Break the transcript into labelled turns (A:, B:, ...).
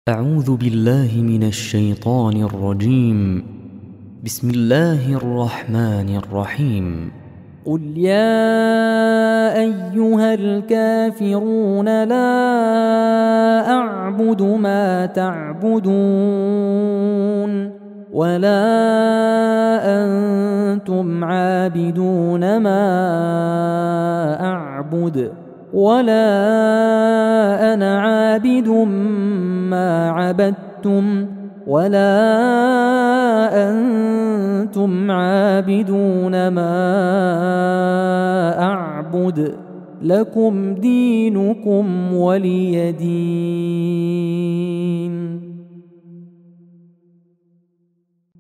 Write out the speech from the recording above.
A: أعوذ بالله من الشيطان الرجيم. بسم الله الرحمن الرحيم.
B: قل يا أيها الكافرون لا أعبد ما تعبدون ولا أنتم عابدون ما أعبد ولا أنا عابد ما عبدتم ولا أنتم عابدون ما أعبد لكم دينكم ولي دين.